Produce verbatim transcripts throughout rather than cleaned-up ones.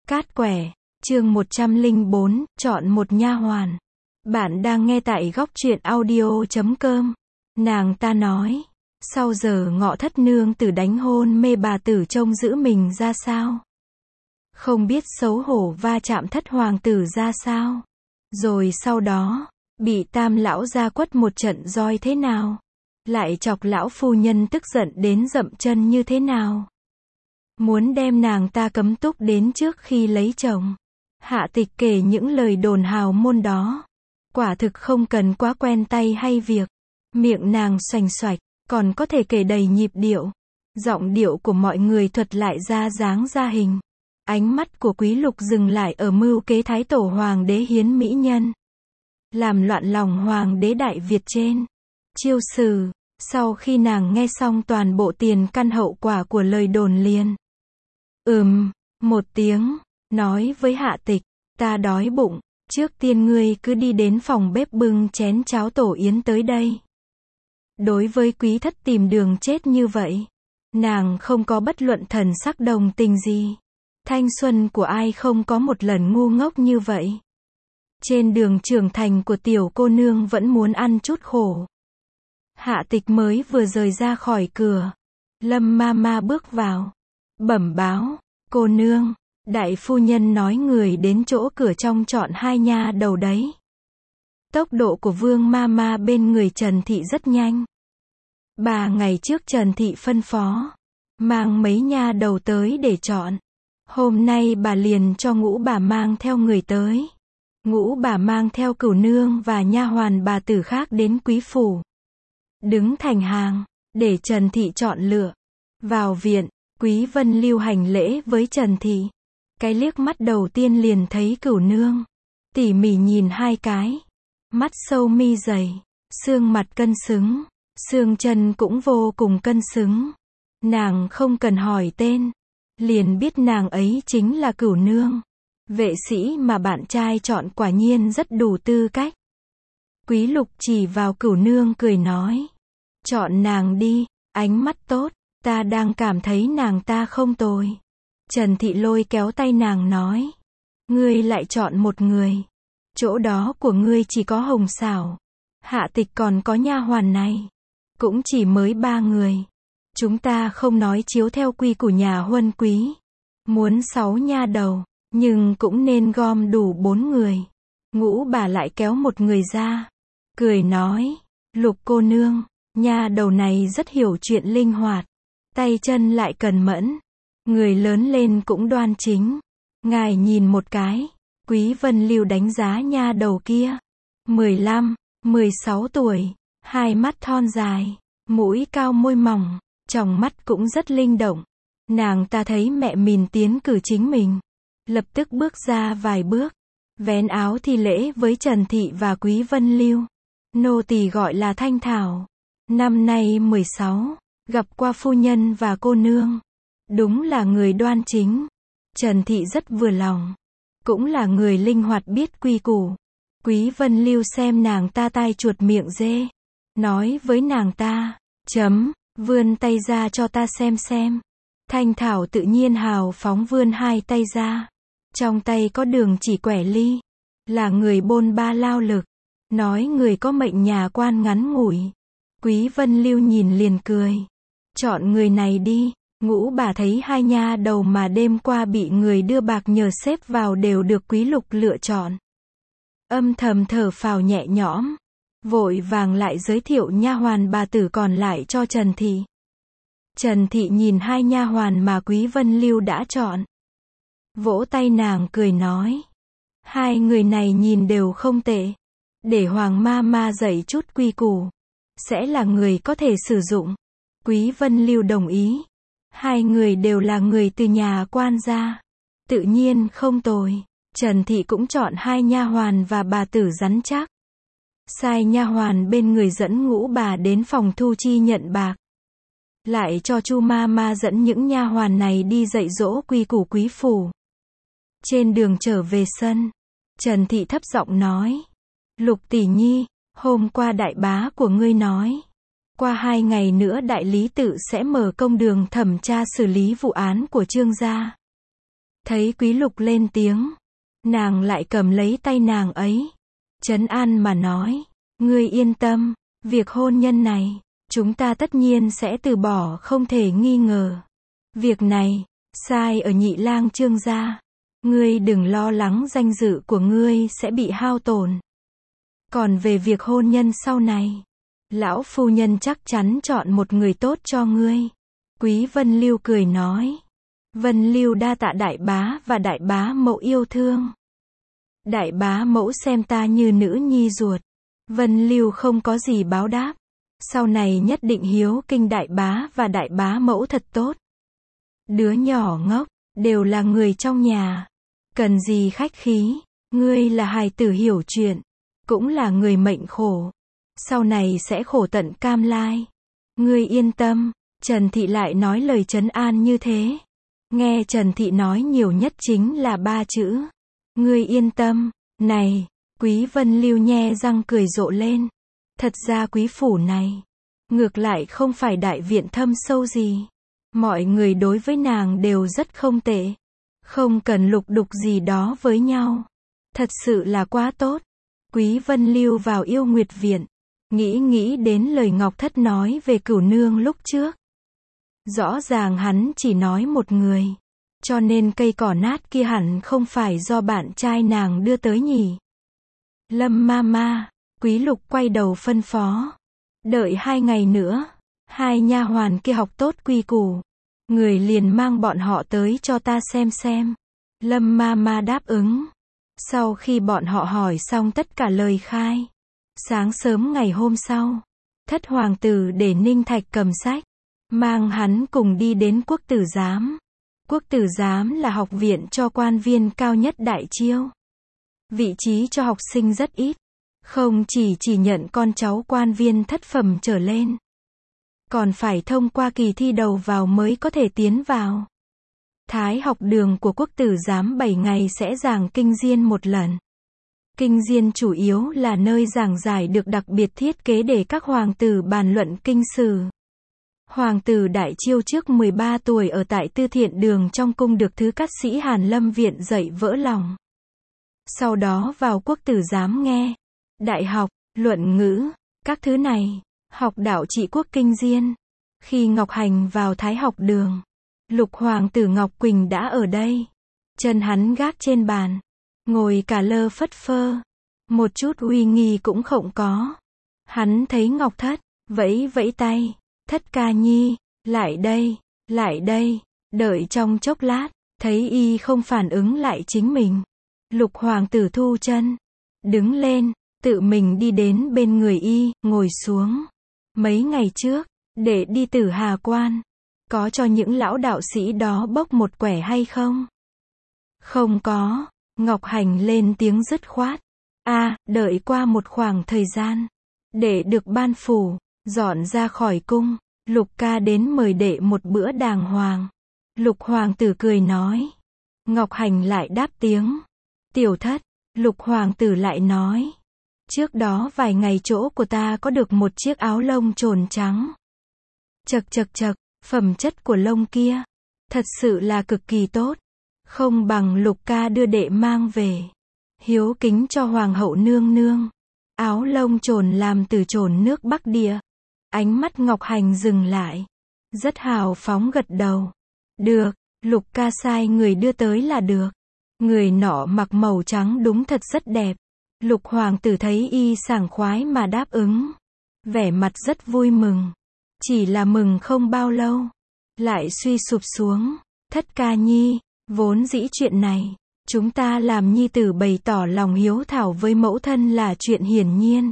Cát quẻ, chương một trăm lẻ bốn, chọn một nha hoàn. Bạn đang nghe tại góc truyện audio chấm com. Nàng ta nói, sau giờ ngọ thất nương tử đánh hôn mê bà tử trông giữ mình ra sao? Không biết xấu hổ va chạm thất hoàng tử ra sao? Rồi sau đó, bị tam lão gia quất một trận roi thế nào? Lại chọc lão phu nhân tức giận đến dậm chân như thế nào? Muốn đem nàng ta cấm túc đến trước khi lấy chồng. Hạ Tịch kể những lời đồn hào môn đó. Quả thực không cần quá quen tay hay việc. Miệng nàng xoành xoạch, còn có thể kể đầy nhịp điệu. Giọng điệu của mọi người thuật lại ra dáng ra hình. Ánh mắt của Quý Lục dừng lại ở mưu kế thái tổ hoàng đế hiến mỹ nhân. Làm loạn lòng hoàng đế Đại Việt trên. Chiêu sử, sau khi nàng nghe xong toàn bộ tiền căn hậu quả của lời đồn liền. Ừm, một tiếng, nói với Hạ Tịch, ta đói bụng, trước tiên ngươi cứ đi đến phòng bếp bưng chén cháo tổ yến tới đây. Đối với quý thất tìm đường chết như vậy, nàng không có bất luận thần sắc đồng tình gì. Thanh xuân của ai không có một lần ngu ngốc như vậy. Trên đường trưởng thành của tiểu cô nương vẫn muốn ăn chút khổ. Hạ Tịch mới vừa rời ra khỏi cửa, Lâm ma ma bước vào, bẩm báo, cô nương, đại phu nhân nói người đến chỗ cửa trong chọn hai nha đầu đấy. Tốc độ của Vương ma ma bên người Trần Thị rất nhanh. Ba ngày trước Trần Thị phân phó, mang mấy nha đầu tới để chọn. Hôm nay bà liền cho Ngũ bà mang theo người tới. Ngũ bà mang theo Cửu nương và nha hoàn bà tử khác đến quý phủ. Đứng thành hàng, để Trần Thị chọn lựa. Vào viện, Quý Vân Lưu hành lễ với Trần Thị. Cái liếc mắt đầu tiên liền thấy Cửu nương. Tỉ mỉ nhìn hai cái. Mắt sâu mi dày, xương mặt cân xứng, xương chân cũng vô cùng cân xứng. Nàng không cần hỏi tên, liền biết nàng ấy chính là Cửu nương. Vệ sĩ mà bạn trai chọn quả nhiên rất đủ tư cách. Quý Lục chỉ vào Cửu nương cười nói, chọn nàng đi, ánh mắt tốt, ta đang cảm thấy nàng ta không tồi. Trần Thị lôi kéo tay nàng nói, ngươi lại chọn một người, chỗ đó của ngươi chỉ có Hồng Xảo, Hạ Tịch còn có nha hoàn này, cũng chỉ mới ba người. Chúng ta không nói chiếu theo quy của nhà huân quý, muốn sáu nha đầu, nhưng cũng nên gom đủ bốn người. Ngũ bà lại kéo một người ra, cười nói, Lục cô nương, nha đầu này rất hiểu chuyện linh hoạt, tay chân lại cần mẫn, người lớn lên cũng đoan chính. Ngài nhìn một cái. Quý Vân Lưu đánh giá nha đầu kia. mười lăm, mười sáu tuổi, hai mắt thon dài, mũi cao môi mỏng, tròng mắt cũng rất linh động. Nàng ta thấy mẹ mình tiến cử chính mình, lập tức bước ra vài bước, vén áo thi lễ với Trần Thị và Quý Vân Lưu. Nô tỳ gọi là Thanh Thảo, năm nay mười sáu, gặp qua phu nhân và cô nương. Đúng là người đoan chính. Trần Thị rất vừa lòng, cũng là người linh hoạt biết quy củ. Quý Vân Lưu xem nàng ta tai chuột miệng dê, nói với nàng ta, chấm, vươn tay ra cho ta xem xem. Thanh Thảo tự nhiên hào phóng vươn hai tay ra, trong tay có đường chỉ quẻ ly, là người bôn ba lao lực, nói người có mệnh nhà quan ngắn ngủi. Quý Vân Lưu nhìn liền cười, chọn người này đi. Ngũ bà thấy hai nha đầu mà đêm qua bị người đưa bạc nhờ xếp vào đều được Quý Lục lựa chọn. Âm thầm thở phào nhẹ nhõm, vội vàng lại giới thiệu nha hoàn bà tử còn lại cho Trần Thị. Trần Thị nhìn hai nha hoàn mà Quý Vân Lưu đã chọn, vỗ tay nàng cười nói, hai người này nhìn đều không tệ, để Hoàng ma ma dạy chút quy củ, sẽ là người có thể sử dụng. Quý Vân Lưu đồng ý. Hai người đều là người từ nhà quan gia, tự nhiên không tồi. Trần Thị cũng chọn hai nha hoàn và bà tử rắn chắc. Sai nha hoàn bên người dẫn Ngũ bà đến phòng thu chi nhận bạc. Lại cho Chu ma ma dẫn những nha hoàn này đi dạy dỗ quy củ quý phủ. Trên đường trở về sân, Trần Thị thấp giọng nói, Lục tỷ nhi, hôm qua đại bá của ngươi nói, qua hai ngày nữa đại lý tự sẽ mở công đường thẩm tra xử lý vụ án của Trương gia. Thấy Quý Lục lên tiếng, nàng lại cầm lấy tay nàng ấy, trấn an mà nói, ngươi yên tâm, việc hôn nhân này, chúng ta tất nhiên sẽ từ bỏ không thể nghi ngờ. Việc này, sai ở Nhị Lang Trương gia. Ngươi đừng lo lắng danh dự của ngươi sẽ bị hao tổn. Còn về việc hôn nhân sau này, lão phu nhân chắc chắn chọn một người tốt cho ngươi. Quý Vân Lưu cười nói. Vân Lưu đa tạ đại bá và đại bá mẫu yêu thương. Đại bá mẫu xem ta như nữ nhi ruột. Vân Lưu không có gì báo đáp. Sau này nhất định hiếu kinh đại bá và đại bá mẫu thật tốt. Đứa nhỏ ngốc, đều là người trong nhà. Cần gì khách khí, ngươi là hài tử hiểu chuyện, cũng là người mệnh khổ. Sau này sẽ khổ tận cam lai. Ngươi yên tâm, Trần Thị lại nói lời trấn an như thế. Nghe Trần Thị nói nhiều nhất chính là ba chữ. Ngươi yên tâm, này, Quý Vân Lưu nhe răng cười rộ lên. Thật ra quý phủ này, ngược lại không phải đại viện thâm sâu gì. Mọi người đối với nàng đều rất không tệ. Không cần lục đục gì đó với nhau. Thật sự là quá tốt. Quý Vân Lưu vào Yêu Nguyệt Viện. Nghĩ nghĩ đến lời Ngọc Thất nói về Cửu Nương lúc trước. Rõ ràng hắn chỉ nói một người. Cho nên cây cỏ nát kia hẳn không phải do bạn trai nàng đưa tới nhỉ. Lâm ma ma, Quý Lục quay đầu phân phó. Đợi hai ngày nữa, hai nha hoàn kia học tốt quy củ. Người liền mang bọn họ tới cho ta xem xem. Lâm ma ma đáp ứng. Sau khi bọn họ hỏi xong tất cả lời khai. Sáng sớm ngày hôm sau, thất hoàng tử để Ninh Thạch cầm sách. Mang hắn cùng đi đến quốc tử giám. Quốc tử giám là học viện cho quan viên cao nhất Đại Chiêu. Vị trí cho học sinh rất ít. Không chỉ chỉ nhận con cháu quan viên thất phẩm trở lên. Còn phải thông qua kỳ thi đầu vào mới có thể tiến vào. Thái học đường của quốc tử giám bảy ngày sẽ giảng kinh diên một lần. Kinh diên chủ yếu là nơi giảng giải được đặc biệt thiết kế để các hoàng tử bàn luận kinh sử. Hoàng tử Đại Chiêu trước mười ba tuổi ở tại Tư Thiện Đường trong cung được thứ cát sĩ Hàn Lâm Viện dạy vỡ lòng. Sau đó vào quốc tử giám nghe đại học, luận ngữ, các thứ này, học đạo trị quốc kinh diên. Khi Ngọc Hành vào Thái học đường, Lục hoàng tử Ngọc Quỳnh đã ở đây. Chân hắn gác trên bàn, ngồi cả lơ phất phơ, một chút uy nghi cũng không có. Hắn thấy Ngọc Thất, vẫy vẫy tay, Thất ca nhi, lại đây, lại đây, đợi trong chốc lát, thấy y không phản ứng lại chính mình. Lục hoàng tử thu chân, đứng lên, tự mình đi đến bên người y, ngồi xuống. Mấy ngày trước, để đi Tử Hà Quan, có cho những lão đạo sĩ đó bốc một quẻ hay không? Không có. Ngọc Hành lên tiếng dứt khoát. A, à, đợi qua một khoảng thời gian, để được ban phủ, dọn ra khỏi cung, Lục ca đến mời đệ một bữa đàng hoàng. Lục hoàng tử cười nói. Ngọc Hành lại đáp tiếng. Tiểu thất, Lục hoàng tử lại nói. Trước đó vài ngày chỗ của ta có được một chiếc áo lông trồn trắng. Chật chật chật, phẩm chất của lông kia, thật sự là cực kỳ tốt. Không bằng Lục ca đưa đệ mang về. Hiếu kính cho hoàng hậu nương nương. Áo lông trồn làm từ trồn nước Bắc Địa. Ánh mắt Ngọc Hành dừng lại. Rất hào phóng gật đầu. Được, Lục ca sai người đưa tới là được. Người nọ mặc màu trắng đúng thật rất đẹp. Lục hoàng tử thấy y sảng khoái mà đáp ứng. Vẻ mặt rất vui mừng. Chỉ là mừng không bao lâu. Lại suy sụp xuống. Thất ca nhi, vốn dĩ chuyện này, chúng ta làm nhi tử bày tỏ lòng hiếu thảo với mẫu thân là chuyện hiển nhiên.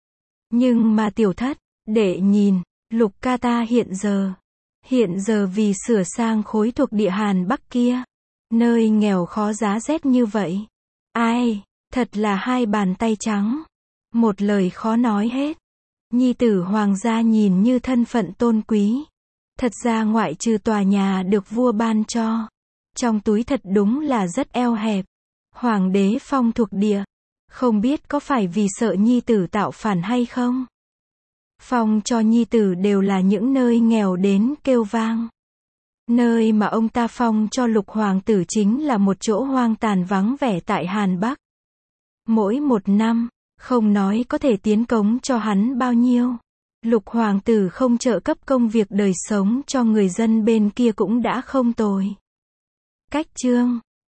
Nhưng mà tiểu thất, để nhìn, Lục ca ta hiện giờ. Hiện giờ vì sửa sang khối thuộc địa Hàn Bắc kia. Nơi nghèo khó giá rét như vậy. Ai, thật là hai bàn tay trắng. Một lời khó nói hết. Nhi tử hoàng gia nhìn như thân phận tôn quý. Thật ra ngoại trừ tòa nhà được vua ban cho. Trong túi thật đúng là rất eo hẹp. Hoàng đế phong thuộc địa. Không biết có phải vì sợ nhi tử tạo phản hay không? Phong cho nhi tử đều là những nơi nghèo đến kêu vang. Nơi mà ông ta phong cho lục hoàng tử chính là một chỗ hoang tàn vắng vẻ tại Hàn Bắc. Mỗi một năm, không nói có thể tiến cống cho hắn bao nhiêu. Lục hoàng tử không trợ cấp công việc đời sống cho người dân bên kia cũng đã không tồi. Cách chương